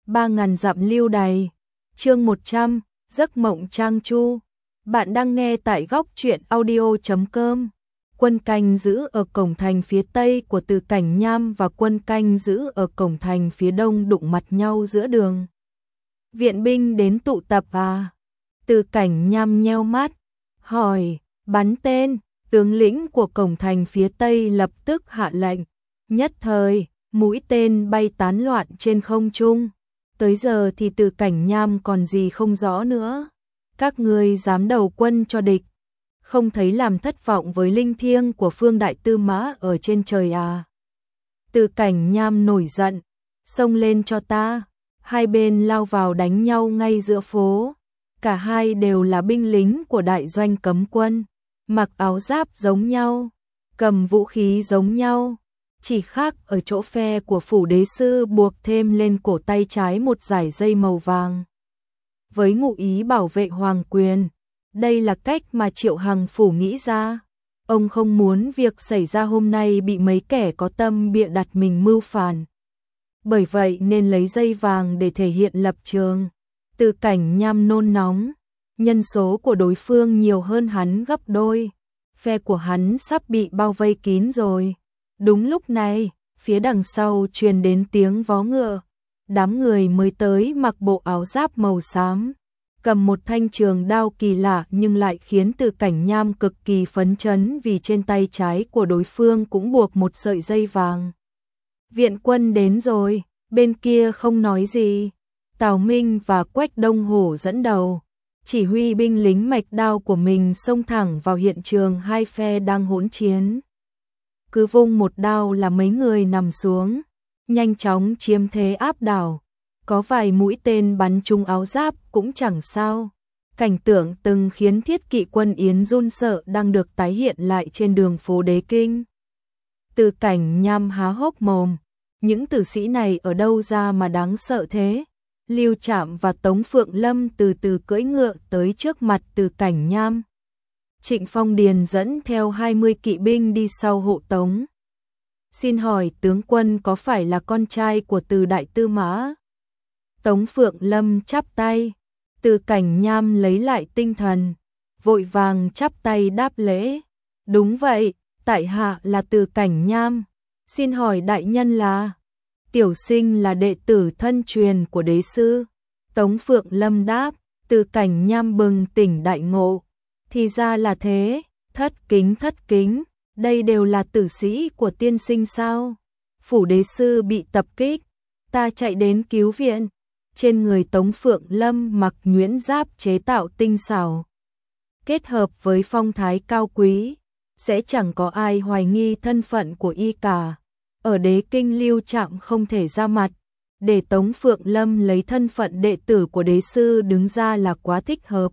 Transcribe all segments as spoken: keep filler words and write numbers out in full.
ba ngàn dặm lưu đày. Chương một trăm, giấc mộng Trang Chu. Bạn đang nghe tại góc truyện audio chấm com. Quân canh giữ ở cổng thành phía tây của Từ Cảnh Nham và quân canh giữ ở cổng thành phía đông đụng mặt nhau giữa đường. Viện binh đến tụ tập à? Từ Cảnh Nham nheo mắt, hỏi, bắn tên. Tướng lĩnh của cổng thành phía tây lập tức hạ lệnh. Nhất thời, mũi tên bay tán loạn trên không trung. Tới giờ thì Từ Cảnh Nham còn gì không rõ nữa. Các ngươi dám đầu quân cho địch, không thấy làm thất vọng với linh thiêng của Phương Đại Tư Mã ở trên trời à? Từ Cảnh Nham nổi giận, xông lên cho ta. Hai bên lao vào đánh nhau ngay giữa phố. Cả hai đều là binh lính của đại doanh cấm quân, mặc áo giáp giống nhau, cầm vũ khí giống nhau. Chỉ khác ở chỗ phe của phủ đế sư buộc thêm lên cổ tay trái một dải dây màu vàng, với ngụ ý bảo vệ hoàng quyền. Đây là cách mà Triệu Hằng phủ nghĩ ra. Ông không muốn việc xảy ra hôm nay bị mấy kẻ có tâm bịa đặt mình mưu phản. Bởi vậy nên lấy dây vàng để thể hiện lập trường. Từ Cảnh Nham nôn nóng, nhân số của đối phương nhiều hơn hắn gấp đôi. Phe của hắn sắp bị bao vây kín rồi. Đúng lúc này, phía đằng sau truyền đến tiếng vó ngựa. Đám người mới tới mặc bộ áo giáp màu xám, cầm một thanh trường đao kỳ lạ nhưng lại khiến Từ Cảnh Nham cực kỳ phấn chấn vì trên tay trái của đối phương cũng buộc một sợi dây vàng. Viện quân đến rồi, bên kia không nói gì. Tào Minh và Quách Đông Hổ dẫn đầu, chỉ huy binh lính mạch đao của mình xông thẳng vào hiện trường hai phe đang hỗn chiến. Cứ vung một đao là mấy người nằm xuống, nhanh chóng chiếm thế áp đảo. Có vài mũi tên bắn trúng áo giáp cũng chẳng sao. Cảnh tượng từng khiến thiết kỵ quân Yến run sợ đang được tái hiện lại trên đường phố Đế Kinh. Từ Cảnh Nham há hốc mồm, những tử sĩ này ở đâu ra mà đáng sợ thế? Lưu Trạm và Tống Phượng Lâm từ từ cưỡi ngựa tới trước mặt Từ Cảnh Nham. Trịnh Phong Điền dẫn theo hai mươi kỵ binh đi sau hộ tống. Xin hỏi tướng quân có phải là con trai của Từ Đại Tư Mã? Tống Phượng Lâm chắp tay. Từ Cảnh Nham lấy lại tinh thần, vội vàng chắp tay đáp lễ. Đúng vậy, tại hạ là Từ Cảnh Nham. Xin hỏi đại nhân là? Tiểu sinh là đệ tử thân truyền của đế sư. Tống Phượng Lâm đáp. Từ Cảnh Nham bừng tỉnh đại ngộ. Thì ra là thế, thất kính thất kính, đây đều là tử sĩ của tiên sinh sao? Phủ đế sư bị tập kích, ta chạy đến cứu viện. Trên người Tống Phượng Lâm mặc nhuyễn giáp chế tạo tinh xảo, kết hợp với phong thái cao quý, sẽ chẳng có ai hoài nghi thân phận của y cả. Ở Đế Kinh Lưu Trạm không thể ra mặt, để Tống Phượng Lâm lấy thân phận đệ tử của đế sư đứng ra là quá thích hợp.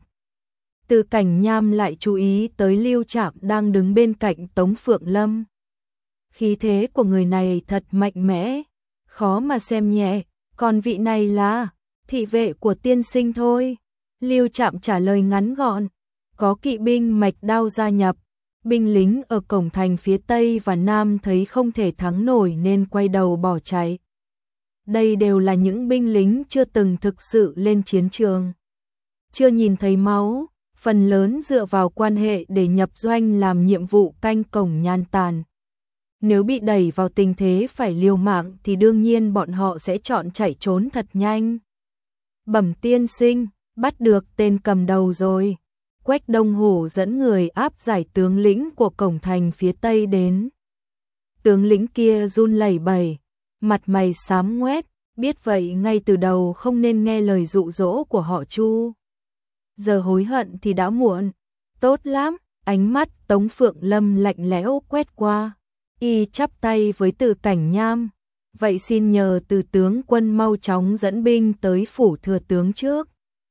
Từ Cảnh Nham lại chú ý tới Lưu Trạm đang đứng bên cạnh Tống Phượng Lâm. Khí thế của người này thật mạnh mẽ, khó mà xem nhẹ. Còn vị này là thị vệ của tiên sinh thôi. Lưu Trạm trả lời ngắn gọn. Có kỵ binh mạch đao gia nhập. Binh lính ở cổng thành phía tây và nam thấy không thể thắng nổi nên quay đầu bỏ chạy. Đây đều là những binh lính chưa từng thực sự lên chiến trường, chưa nhìn thấy máu, phần lớn dựa vào quan hệ để nhập doanh làm nhiệm vụ canh cổng nhan tàn. Nếu bị đẩy vào tình thế phải liều mạng thì đương nhiên bọn họ sẽ chọn chạy trốn thật nhanh. Bẩm tiên sinh, bắt được tên cầm đầu rồi. Quách Đông Hổ dẫn người áp giải tướng lĩnh của cổng thành phía tây đến. Tướng lĩnh kia run lẩy bẩy, mặt mày xám ngoét, biết vậy ngay từ đầu không nên nghe lời dụ dỗ của họ Chu. Giờ hối hận thì đã muộn. Tốt lắm, ánh mắt Tống Phượng Lâm lạnh lẽo quét qua. Y chắp tay với Từ Cảnh Nham. Vậy xin nhờ Từ tướng quân mau chóng dẫn binh tới phủ thừa tướng trước.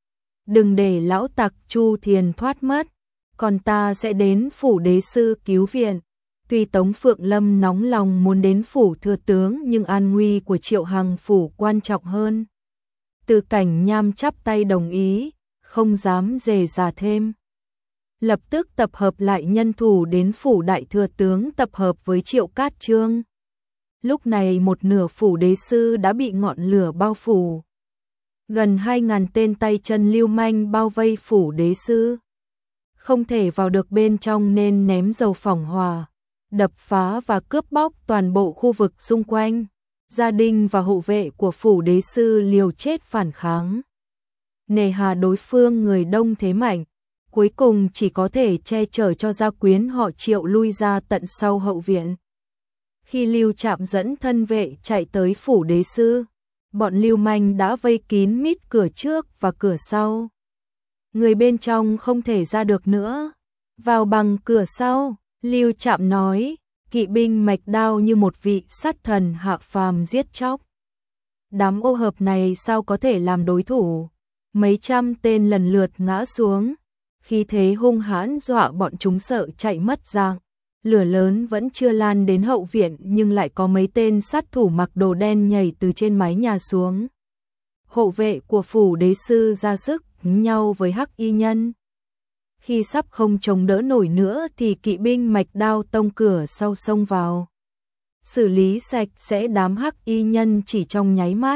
Đừng để lão tặc Chu Thiền thoát mất. Còn ta sẽ đến phủ đế sư cứu viện. Tuy Tống Phượng Lâm nóng lòng muốn đến phủ thừa tướng nhưng an nguy của Triệu Hằng phủ quan trọng hơn. Từ Cảnh Nham chắp tay đồng ý, không dám dè dà thêm. Lập tức tập hợp lại nhân thủ đến phủ đại thừa tướng tập hợp với Triệu Cát Chương. Lúc này một nửa phủ đế sư đã bị ngọn lửa bao phủ. Gần hai ngàn tên tay chân lưu manh bao vây phủ đế sư. Không thể vào được bên trong nên ném dầu phỏng hỏa, đập phá và cướp bóc toàn bộ khu vực xung quanh. Gia đình và hộ vệ của phủ đế sư liều chết phản kháng. Nề hà đối phương người đông thế mạnh, cuối cùng chỉ có thể che chở cho gia quyến họ Triệu lui ra tận sau hậu viện. Khi Lưu Trạm dẫn thân vệ chạy tới phủ đế sư, bọn lưu manh đã vây kín mít cửa trước và cửa sau. Người bên trong không thể ra được nữa. Vào bằng cửa sau, Lưu Trạm nói, kỵ binh mạch đao như một vị sát thần hạ phàm giết chóc. Đám ô hợp này sao có thể làm đối thủ? Mấy trăm tên lần lượt ngã xuống, khí thế hung hãn dọa bọn chúng sợ chạy mất dạng. Lửa lớn vẫn chưa lan đến hậu viện nhưng lại có mấy tên sát thủ mặc đồ đen nhảy từ trên mái nhà xuống. Hộ vệ của phủ đế sư ra sức nhau với hắc y nhân. Khi sắp không chống đỡ nổi nữa thì kỵ binh mạch đao tông cửa sau xông vào. Xử lý sạch sẽ đám hắc y nhân chỉ trong nháy mắt.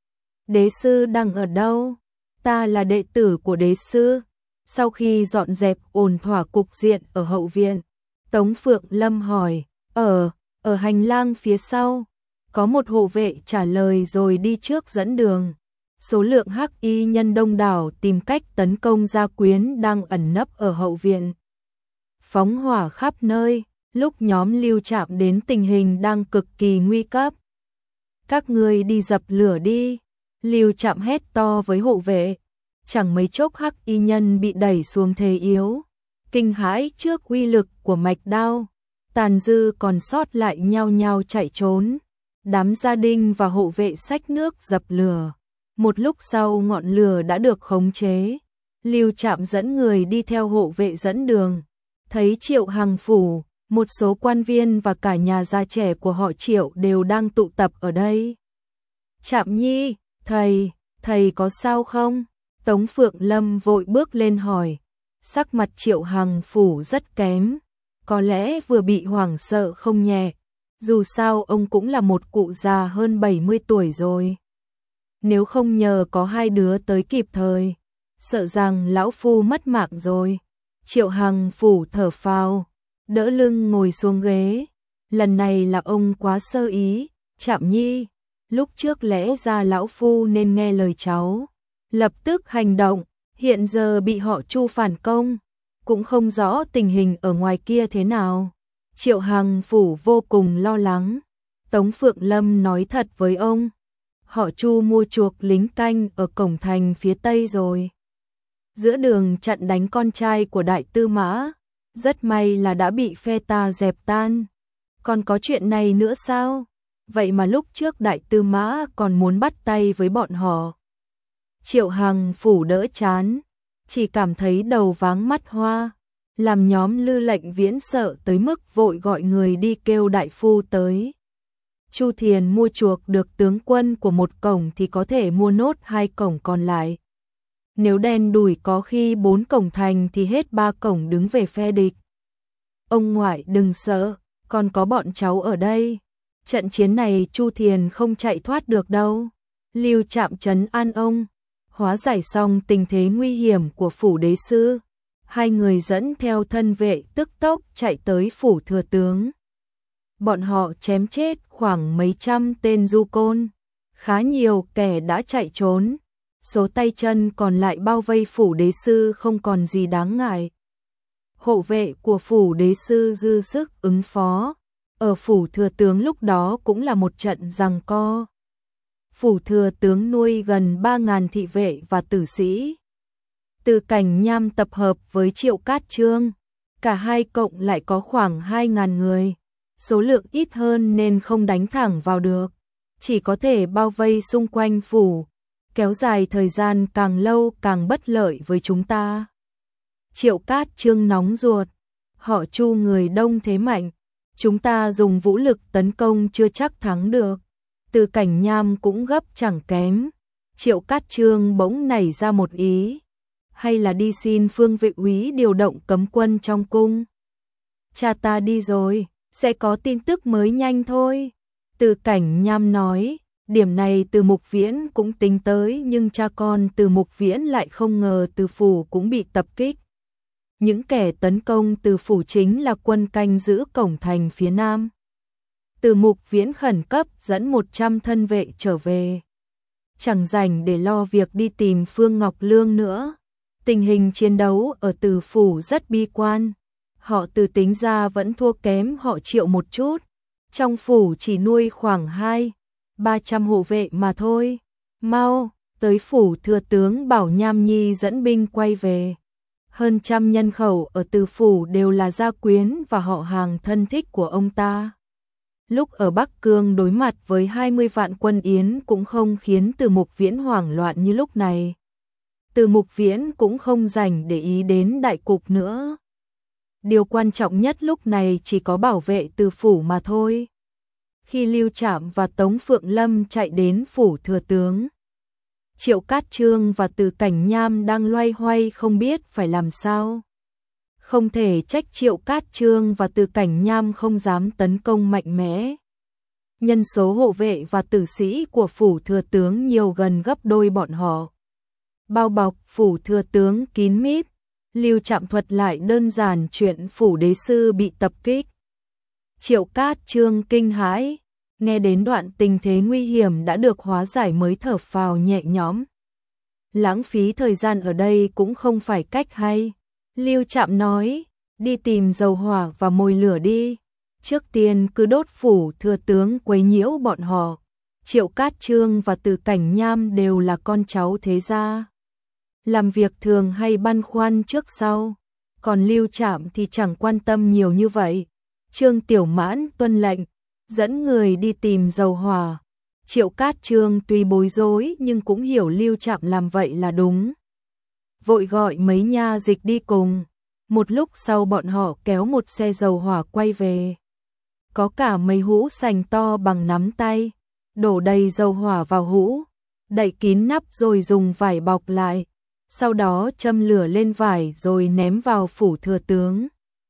Đế sư đang ở đâu? Ta là đệ tử của đế sư. Sau khi dọn dẹp ổn thỏa cục diện ở hậu viện, Tống Phượng Lâm hỏi, ở, ở hành lang phía sau. Có một hộ vệ trả lời rồi đi trước dẫn đường. Số lượng hắc y nhân đông đảo tìm cách tấn công gia quyến đang ẩn nấp ở hậu viện. Phóng hỏa khắp nơi, lúc nhóm Lưu Trạm đến tình hình đang cực kỳ nguy cấp. Các ngươi đi dập lửa đi, Lưu Trạm hét to với hộ vệ. Chẳng mấy chốc hắc y nhân bị đẩy xuống thế yếu, kinh hãi trước uy lực của mạch đao, tàn dư còn sót lại nhao nhao chạy trốn. Đám gia đình và hộ vệ xách nước dập lửa. Một lúc sau ngọn lửa đã được khống chế. Lưu Trạm dẫn người đi theo hộ vệ dẫn đường, thấy Triệu Hằng phủ, một số quan viên và cả nhà gia trẻ của họ Triệu đều đang tụ tập ở đây. Trạm nhi, thầy, thầy có sao không? Tống Phượng Lâm vội bước lên hỏi. Sắc mặt Triệu Hằng phủ rất kém, có lẽ vừa bị hoảng sợ không nhẹ. Dù sao ông cũng là một cụ già hơn bảy mươi tuổi rồi. Nếu không nhờ có hai đứa tới kịp thời, sợ rằng lão phu mất mạng rồi. Triệu Hằng phủ thở phào, đỡ lưng ngồi xuống ghế. Lần này là ông quá sơ ý, Trạm nhi. Lúc trước lẽ ra lão phu nên nghe lời cháu, lập tức hành động. Hiện giờ bị họ Chu phản công, cũng không rõ tình hình ở ngoài kia thế nào. Triệu Hằng phủ vô cùng lo lắng. Tống Phượng Lâm nói thật với ông, họ Chu mua chuộc lính canh ở cổng thành phía tây rồi. Giữa đường chặn đánh con trai của đại tư mã, rất may là đã bị phe ta dẹp tan. Còn có chuyện này nữa sao? Vậy mà lúc trước đại tư mã còn muốn bắt tay với bọn họ. Triệu Hằng phủ đỡ chán, chỉ cảm thấy đầu váng mắt hoa, làm nhóm Lư Lệnh Viễn sợ tới mức vội gọi người đi kêu đại phu tới. Chu Thiền mua chuộc được tướng quân của một cổng thì có thể mua nốt hai cổng còn lại. Nếu đen đủi có khi bốn cổng thành thì hết ba cổng đứng về phe địch. Ông ngoại đừng sợ, còn có bọn cháu ở đây. Trận chiến này Chu Thiền không chạy thoát được đâu. Lưu Trạm trấn an ông. Hóa giải xong tình thế nguy hiểm của phủ đế sư, hai người dẫn theo thân vệ tức tốc chạy tới phủ thừa tướng. Bọn họ chém chết khoảng mấy trăm tên du côn, khá nhiều kẻ đã chạy trốn. Số tay chân còn lại bao vây phủ đế sư không còn gì đáng ngại. Hộ vệ của phủ đế sư dư sức ứng phó, ở phủ thừa tướng lúc đó cũng là một trận giằng co. Phủ thừa tướng nuôi gần ba ngàn thị vệ và tử sĩ. Từ Cảnh Nham tập hợp với Triệu Cát Trương, cả hai cộng lại có khoảng hai ngàn người. Số lượng ít hơn nên không đánh thẳng vào được, chỉ có thể bao vây xung quanh phủ, kéo dài thời gian càng lâu càng bất lợi với chúng ta. Triệu Cát Trương nóng ruột, họ Chu người đông thế mạnh, chúng ta dùng vũ lực tấn công chưa chắc thắng được. Từ Cảnh Nham cũng gấp chẳng kém. Triệu Cát Trương bỗng nảy ra một ý, hay là đi xin Phương Vệ úy điều động cấm quân trong cung. Cha ta đi rồi, sẽ có tin tức mới nhanh thôi. Từ Cảnh Nham nói, Điểm này Từ Mục Viễn cũng tính tới, nhưng cha con Từ Mục Viễn lại không ngờ Từ phủ cũng bị tập kích. Những kẻ tấn công Từ phủ chính là quân canh giữ cổng thành phía nam. Từ Mục Viễn khẩn cấp dẫn một trăm thân vệ trở về. Chẳng rảnh để lo việc đi tìm Phương Ngọc Lương nữa. Tình hình chiến đấu ở Từ phủ rất bi quan. Họ Từ tính ra vẫn thua kém họ Triệu một chút. Trong phủ chỉ nuôi khoảng hai, ba trăm hộ vệ mà thôi. Mau, tới phủ thừa tướng bảo Nham Nhi dẫn binh quay về. Hơn trăm nhân khẩu ở Từ phủ đều là gia quyến và họ hàng thân thích của ông ta. Lúc ở Bắc Cương đối mặt với hai mươi vạn quân Yến cũng không khiến Từ Mục Viễn hoảng loạn như lúc này. Từ Mục Viễn cũng không rảnh để ý đến đại cục nữa. Điều quan trọng nhất lúc này chỉ có bảo vệ Từ phủ mà thôi. Khi Lưu Trạm và Tống Phượng Lâm chạy đến phủ thừa tướng, Triệu Cát Chương và Từ Cảnh Nham đang loay hoay không biết phải làm sao. Không thể trách Triệu Cát Chương và Từ Cảnh Nham không dám tấn công mạnh mẽ. Nhân số hộ vệ và tử sĩ của phủ thừa tướng nhiều gần gấp đôi bọn họ. Bao bọc phủ thừa tướng kín mít, Lưu Trạm thuật lại đơn giản chuyện phủ đế sư bị tập kích. Triệu Cát Chương kinh hãi, nghe đến đoạn tình thế nguy hiểm đã được hóa giải mới thở phào nhẹ nhõm. Lãng phí thời gian ở đây cũng không phải cách hay. Lưu Trạm nói, đi tìm dầu hỏa và mồi lửa đi. Trước tiên cứ đốt phủ thừa tướng quấy nhiễu bọn họ. Triệu Cát Chương và Từ Cảnh Nham đều là con cháu thế gia. Làm việc thường hay băn khoăn trước sau. Còn Lưu Trạm thì chẳng quan tâm nhiều như vậy. Trương Tiểu Mãn tuân lệnh, dẫn người đi tìm dầu hỏa. Triệu Cát Chương tuy bối rối nhưng cũng hiểu Lưu Trạm làm vậy là đúng. Vội gọi mấy nha dịch đi cùng. Một lúc sau bọn họ kéo một xe dầu hỏa quay về. Có cả mấy hũ sành to bằng nắm tay. Đổ đầy dầu hỏa vào hũ, đậy kín nắp rồi dùng vải bọc lại. Sau đó châm lửa lên vải rồi ném vào phủ thừa tướng.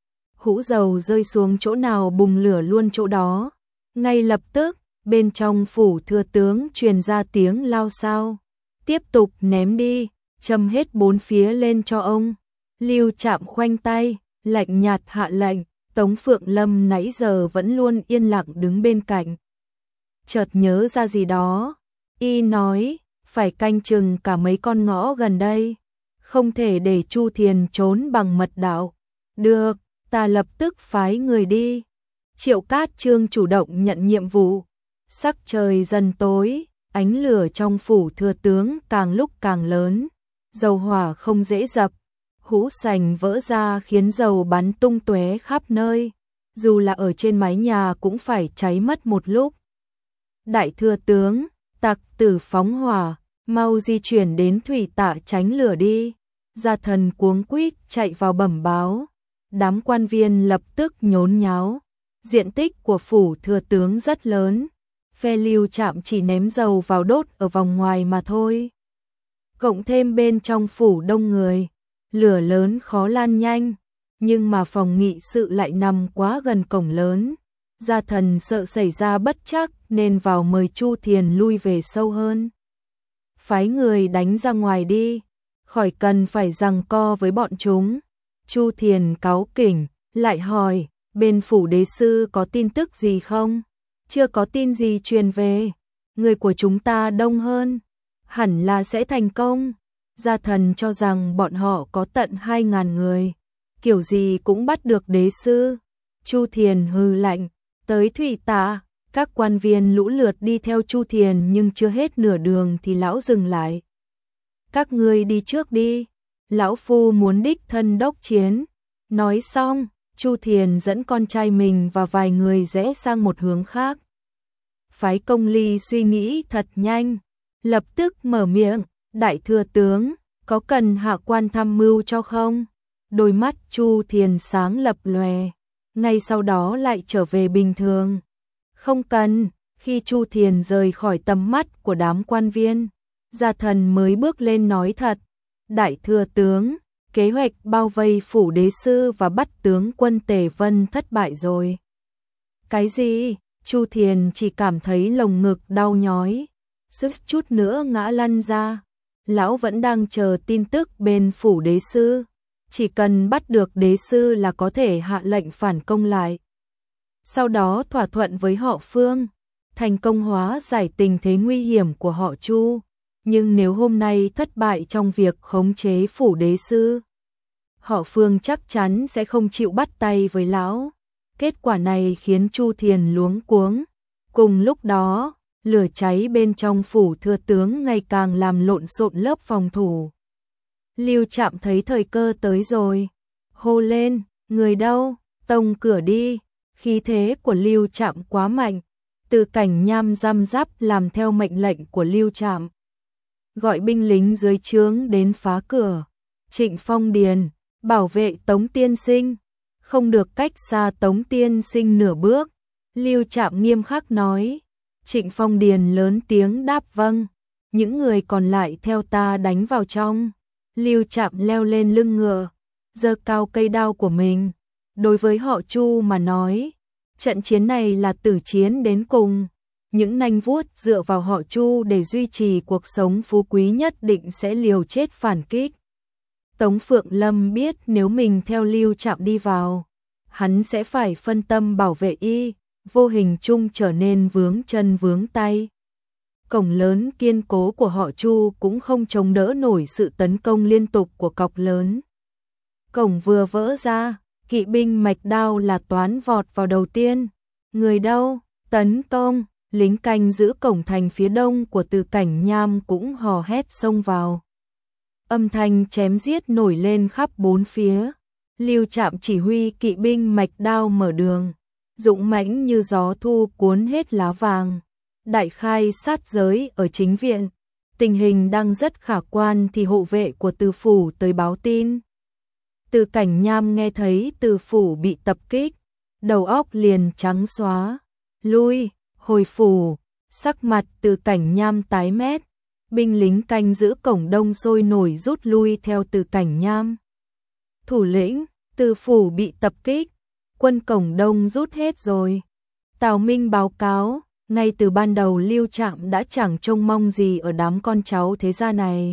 Hũ dầu rơi xuống chỗ nào bùng lửa luôn chỗ đó. Ngay lập tức, bên trong phủ thừa tướng truyền ra tiếng lao xao. Tiếp tục ném đi, châm hết bốn phía lên cho ông. Lưu Trạm khoanh tay, lạnh nhạt hạ lệnh. Tống Phượng Lâm nãy giờ vẫn luôn yên lặng đứng bên cạnh. Chợt nhớ ra gì đó, y nói, phải canh chừng cả mấy con ngõ gần đây. Không thể để Chu Thiền trốn bằng mật đạo. Được, ta lập tức phái người đi. Triệu Cát Chương chủ động nhận nhiệm vụ. Sắc trời dần tối, ánh lửa trong phủ thừa tướng càng lúc càng lớn. Dầu hỏa không dễ dập. Hũ sành vỡ ra khiến dầu bắn tung tóe khắp nơi. Dù là ở trên mái nhà cũng phải cháy mất một lúc. Đại thừa tướng, tặc tử phóng hỏa, mau di chuyển đến thủy tạ tránh lửa đi. Gia thần cuống quýt chạy vào bẩm báo. Đám quan viên lập tức nhốn nháo. Diện tích của phủ thừa tướng rất lớn. Phe Lưu Trạm chỉ ném dầu vào đốt ở vòng ngoài mà thôi. Cộng thêm bên trong phủ đông người, lửa lớn khó lan nhanh. Nhưng mà phòng nghị sự lại nằm quá gần cổng lớn. Gia thần sợ xảy ra bất trắc nên vào mời Chu Thiền lui về sâu hơn. Phái người đánh ra ngoài đi, khỏi cần phải giằng co với bọn chúng. Chu Thiền cáu kỉnh, lại hỏi, bên phủ đế sư có tin tức gì không? Chưa có tin gì truyền về, người của chúng ta đông hơn, hẳn là sẽ thành công. Gia thần cho rằng bọn họ có tận hai ngàn người, kiểu gì cũng bắt được đế sư. Chu Thiền hừ lạnh, tới thủy tạ, các quan viên lũ lượt đi theo Chu Thiền nhưng chưa hết nửa đường thì lão dừng lại. Các ngươi đi trước đi, lão phu muốn đích thân đốc chiến. Nói xong, Chu Thiền dẫn con trai mình và vài người rẽ sang một hướng khác. Phái Công Ly suy nghĩ thật nhanh, lập tức mở miệng, đại thừa tướng, có cần hạ quan tham mưu cho không? Đôi mắt Chu Thiền sáng lập lòe, ngay sau đó lại trở về bình thường. Không cần. Khi Chu Thiền rời khỏi tầm mắt của đám quan viên, Gia thần mới bước lên nói thật, đại thừa tướng, kế hoạch bao vây phủ đế sư và bắt tướng quân Tề Vân thất bại rồi. Cái gì? Chu Thiền chỉ cảm thấy lồng ngực đau nhói, suýt chút nữa ngã lăn ra. Lão vẫn đang chờ tin tức bên phủ đế sư, chỉ cần bắt được đế sư là có thể hạ lệnh phản công lại. Sau đó thỏa thuận với họ Phương, thành công hóa giải tình thế nguy hiểm của họ Chu. Nhưng nếu hôm nay thất bại trong việc khống chế phủ đế sư, họ Phương chắc chắn sẽ không chịu bắt tay với lão. Kết quả này khiến Chu Thiền luống cuống. Cùng lúc đó, lửa cháy bên trong phủ thừa tướng ngày càng làm lộn xộn lớp phòng thủ. Lưu Trạm thấy thời cơ tới rồi, hô lên, người đâu, tông cửa đi. Khí thế của Lưu Trạm quá mạnh, Từ Cảnh Nham răm rắp làm theo mệnh lệnh của Lưu Trạm, gọi binh lính dưới trướng đến phá cửa. Trịnh Phong Điền, bảo vệ Tống tiên sinh, không được cách xa Tống tiên sinh nửa bước. Lưu Trạm nghiêm khắc nói. Trịnh Phong Điền lớn tiếng đáp vâng, những người còn lại theo ta đánh vào trong. Lưu Trạm leo lên lưng ngựa, giơ cao cây đao của mình. Đối với họ Chu mà nói, trận chiến này là tử chiến đến cùng. Những nanh vuốt dựa vào họ Chu để duy trì cuộc sống phú quý nhất định sẽ liều chết phản kích. Tống Phượng Lâm biết nếu mình theo Lưu Trạm đi vào, hắn sẽ phải phân tâm bảo vệ y, vô hình chung trở nên vướng chân vướng tay. Cổng lớn kiên cố của họ Chu cũng không chống đỡ nổi sự tấn công liên tục của cọc lớn. Cổng vừa vỡ ra, kỵ binh mạch đao là toán vọt vào đầu tiên. Người đâu? Tấn công! Lính canh giữ cổng thành phía đông của Từ Cảnh Nham cũng hò hét xông vào. Âm thanh chém giết nổi lên khắp bốn phía. Lưu Trạm chỉ huy kỵ binh mạch đao mở đường, dũng mãnh như gió thu cuốn hết lá vàng. Đại khai sát giới ở chính viện, tình hình đang rất khả quan thì hộ vệ của Từ phủ tới báo tin. Từ Cảnh Nham nghe thấy Từ phủ bị tập kích, đầu óc liền trắng xóa. Lui, hồi phủ. Sắc mặt Từ Cảnh Nham tái mét, binh lính canh giữ cổng đông sôi nổi rút lui theo Từ Cảnh Nham. Thủ lĩnh, Từ phủ bị tập kích, quân cổng đông rút hết rồi. Tào Minh báo cáo, ngay từ ban đầu Lưu Trạm đã chẳng trông mong gì ở đám con cháu thế gia này.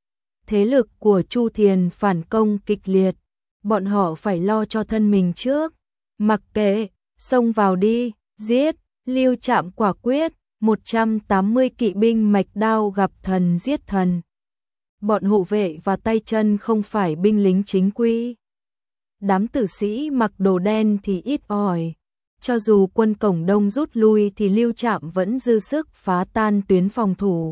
Thế lực của Chu Thiền phản công kịch liệt, bọn họ phải lo cho thân mình trước. Mặc kệ, xông vào đi, giết. Lưu Trạm quả quyết, một trăm tám mươi kỵ binh mạch đao gặp thần giết thần. Bọn hộ vệ và tay chân không phải binh lính chính quy. Đám tử sĩ mặc đồ đen thì ít ỏi. Cho dù quân cổng đông rút lui thì Lưu Trạm vẫn dư sức phá tan tuyến phòng thủ.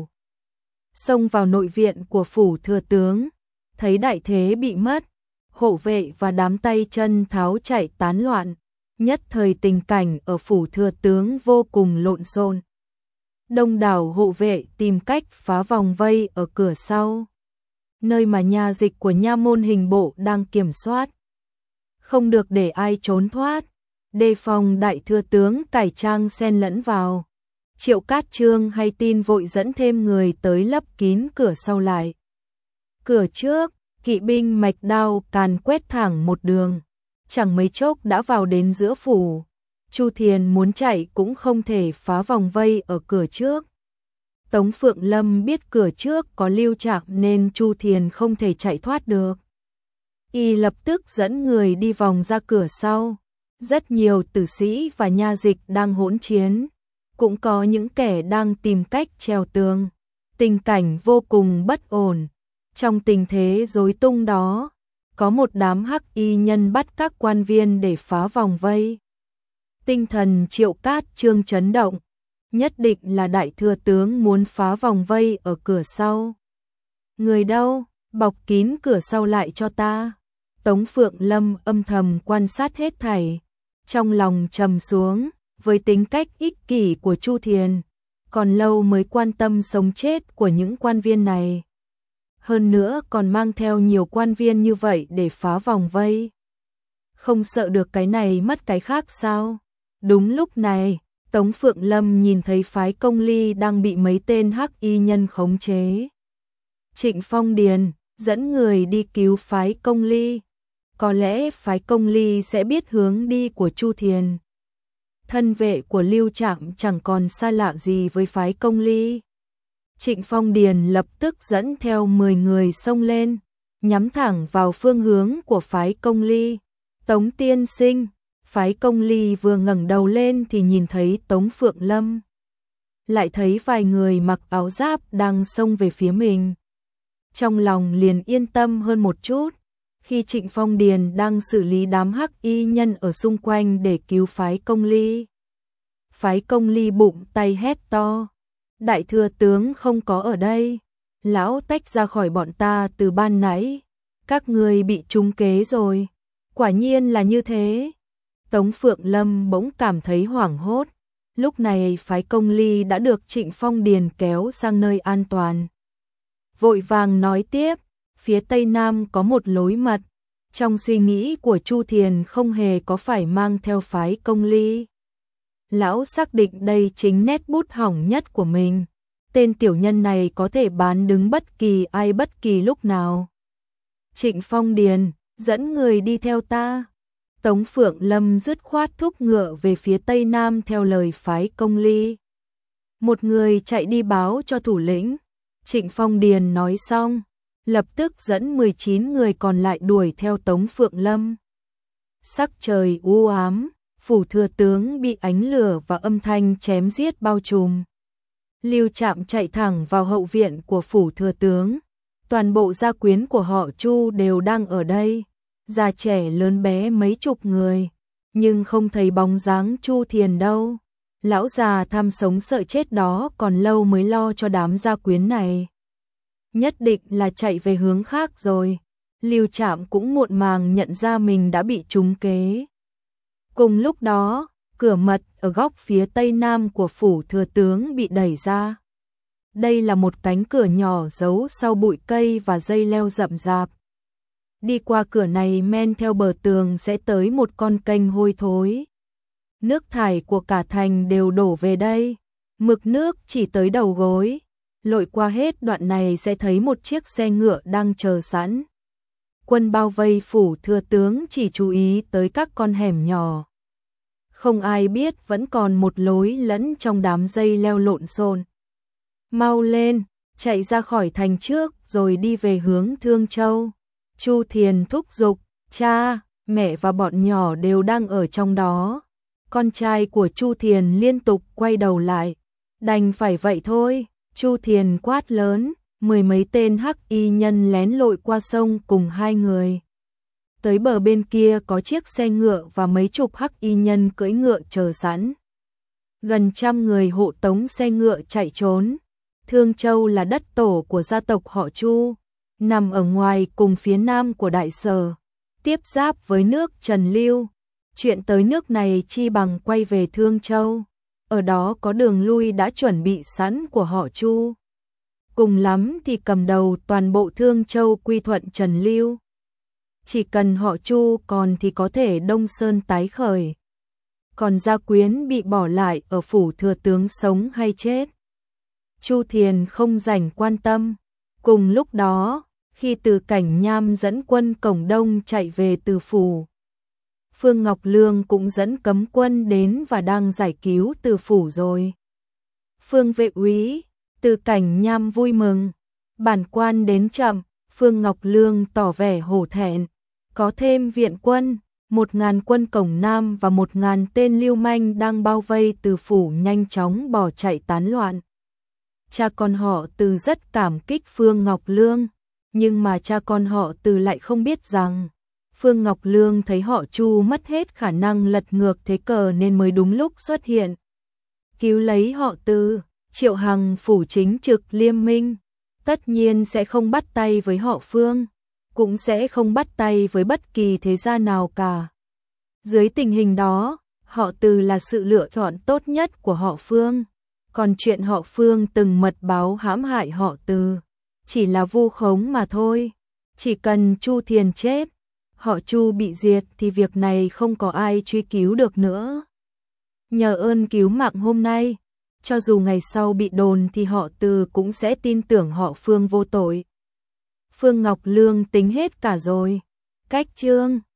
Xông vào nội viện của phủ thừa tướng, thấy đại thế bị mất, hộ vệ và đám tay chân tháo chạy tán loạn. Nhất thời tình cảnh ở phủ thừa tướng vô cùng lộn xộn. Đông đảo hộ vệ tìm cách phá vòng vây ở cửa sau, nơi mà nha dịch của nha môn hình bộ đang kiểm soát. Không được để ai trốn thoát, đề phòng đại thừa tướng cải trang xen lẫn vào. Triệu Cát Chương hay tin vội dẫn thêm người tới lấp kín cửa sau lại. Cửa trước, kỵ binh mạch đao càn quét thẳng một đường, chẳng mấy chốc đã vào đến giữa phủ. Chu Thiền muốn chạy cũng không thể phá vòng vây ở cửa trước. Tống Phượng Lâm biết cửa trước có Lưu Trạm nên Chu Thiền không thể chạy thoát được. Y lập tức dẫn người đi vòng ra cửa sau. Rất nhiều tử sĩ và nha dịch đang hỗn chiến, cũng có những kẻ đang tìm cách trèo tường. Tình cảnh vô cùng bất ổn. Trong tình thế rối tung đó, có một đám hắc y nhân bắt các quan viên để phá vòng vây. Tinh thần Triệu Cát Chương chấn động, nhất định là đại thừa tướng muốn phá vòng vây ở cửa sau. Người đâu, bọc kín cửa sau lại cho ta. Tống Phượng Lâm âm thầm quan sát hết thảy, trong lòng trầm xuống. Với tính cách ích kỷ của Chu Thiền, còn lâu mới quan tâm sống chết của những quan viên này. Hơn nữa còn mang theo nhiều quan viên như vậy để phá vòng vây. Không sợ được cái này mất cái khác sao? Đúng lúc này, Tống Phượng Lâm nhìn thấy phái Công Ly đang bị mấy tên hắc y nhân khống chế. Trịnh Phong Điền dẫn người đi cứu phái Công Ly. Có lẽ phái Công Ly sẽ biết hướng đi của Chu Thiền. thân vệ của Lưu Trạm chẳng còn xa lạ gì với phái Công Ly. Trịnh Phong Điền lập tức dẫn theo mười người xông lên, nhắm thẳng vào phương hướng của phái Công Ly. Tống tiên sinh, phái Công Ly vừa ngẩng đầu lên thì nhìn thấy Tống Phượng Lâm. Lại thấy vài người mặc áo giáp đang xông về phía mình. Trong lòng liền yên tâm hơn một chút, khi Trịnh Phong Điền đang xử lý đám hắc y nhân ở xung quanh để cứu phái Công Ly. Phái Công Ly bụng tay hét to, đại thừa tướng không có ở đây, lão tách ra khỏi bọn ta từ ban nãy, các người bị trúng kế rồi. Quả nhiên là như thế. Tống Phượng Lâm bỗng cảm thấy hoảng hốt, lúc này phái Công Ly đã được Trịnh Phong Điền kéo sang nơi an toàn. Vội vàng nói tiếp, phía tây nam có một lối mật, trong suy nghĩ của Chu Thiền không hề có phải mang theo phái Công Ly. Lão xác định đây chính nét bút hỏng nhất của mình, tên tiểu nhân này có thể bán đứng bất kỳ ai bất kỳ lúc nào. Trịnh Phong Điền, dẫn người đi theo ta. Tống Phượng Lâm dứt khoát thúc ngựa về phía tây nam theo lời phái Công Ly. Một người chạy đi báo cho thủ lĩnh. Trịnh Phong Điền nói xong, lập tức dẫn mười chín người còn lại đuổi theo Tống Phượng Lâm. Sắc trời u ám, phủ thừa tướng bị ánh lửa và âm thanh chém giết bao trùm. Lưu Trạm chạy thẳng vào hậu viện của phủ thừa tướng. Toàn bộ gia quyến của họ Chu đều đang ở đây, già trẻ lớn bé mấy chục người, nhưng không thấy bóng dáng Chu Thiền đâu. Lão già tham sống sợ chết đó còn lâu mới lo cho đám gia quyến này. Nhất định là chạy về hướng khác rồi. Lưu Trạm cũng muộn màng nhận ra mình đã bị trúng kế. Cùng lúc đó, cửa mật ở góc phía tây nam của phủ thừa tướng bị đẩy ra. Đây là một cánh cửa nhỏ giấu sau bụi cây và dây leo rậm rạp. Đi qua cửa này men theo bờ tường sẽ tới một con kênh hôi thối. Nước thải của cả thành đều đổ về đây, mực nước chỉ tới đầu gối. Lội qua hết đoạn này sẽ thấy một chiếc xe ngựa đang chờ sẵn. Quân bao vây phủ thừa tướng chỉ chú ý tới các con hẻm nhỏ. Không ai biết vẫn còn một lối lẫn trong đám dây leo lộn xộn. Mau lên, chạy ra khỏi thành trước rồi đi về hướng Thương Châu. Chu Thiền thúc giục, cha, mẹ và bọn nhỏ đều đang ở trong đó. Con trai của Chu Thiền liên tục quay đầu lại. Đành phải vậy thôi, Chu Thiền quát lớn, mười mấy tên hắc y nhân lén lội qua sông cùng hai người. Tới bờ bên kia có chiếc xe ngựa và mấy chục hắc y nhân cưỡi ngựa chờ sẵn. Gần trăm người hộ tống xe ngựa chạy trốn. Thương Châu là đất tổ của gia tộc họ Chu, nằm ở ngoài cùng phía nam của Đại Sở, tiếp giáp với nước Trần Lưu. Chuyện tới nước này chi bằng quay về Thương Châu, ở đó có đường lui đã chuẩn bị sẵn của họ Chu. Cùng lắm thì cầm đầu toàn bộ Thương Châu quy thuận Trần Lưu. Chỉ cần họ Chu còn thì có thể Đông Sơn tái khởi. Còn gia quyến bị bỏ lại ở phủ thừa tướng sống hay chết, Chu Thiền không rảnh quan tâm. Cùng lúc đó, khi Từ Cảnh Nham dẫn quân Cổng Đông chạy về từ phủ, Phương Ngọc Lương cũng dẫn cấm quân đến và đang giải cứu Từ phủ rồi. Phương vệ úy, Từ Cảnh Nham vui mừng. Bản quan đến chậm, Phương Ngọc Lương tỏ vẻ hổ thẹn. Có thêm viện quân, một ngàn quân Cổng Nam và một ngàn tên lưu manh đang bao vây Từ phủ nhanh chóng bỏ chạy tán loạn. Cha con họ Từ rất cảm kích Phương Ngọc Lương, nhưng mà cha con họ Từ lại không biết rằng Phương Ngọc Lương thấy họ Chu mất hết khả năng lật ngược thế cờ nên mới đúng lúc xuất hiện. Cứu lấy họ Từ, Triệu Hằng phủ chính trực liêm minh, tất nhiên sẽ không bắt tay với họ Phương, cũng sẽ không bắt tay với bất kỳ thế gia nào cả. Dưới tình hình đó, họ Từ là sự lựa chọn tốt nhất của họ Phương. Còn chuyện họ Phương từng mật báo hãm hại họ Từ chỉ là vu khống mà thôi. Chỉ cần Chu Thiền chết, họ Chu bị diệt thì việc này không có ai truy cứu được nữa. Nhờ ơn cứu mạng hôm nay, cho dù ngày sau bị đồn thì họ Từ cũng sẽ tin tưởng họ Phương vô tội. Phương Ngọc Lương tính hết cả rồi. Cách chương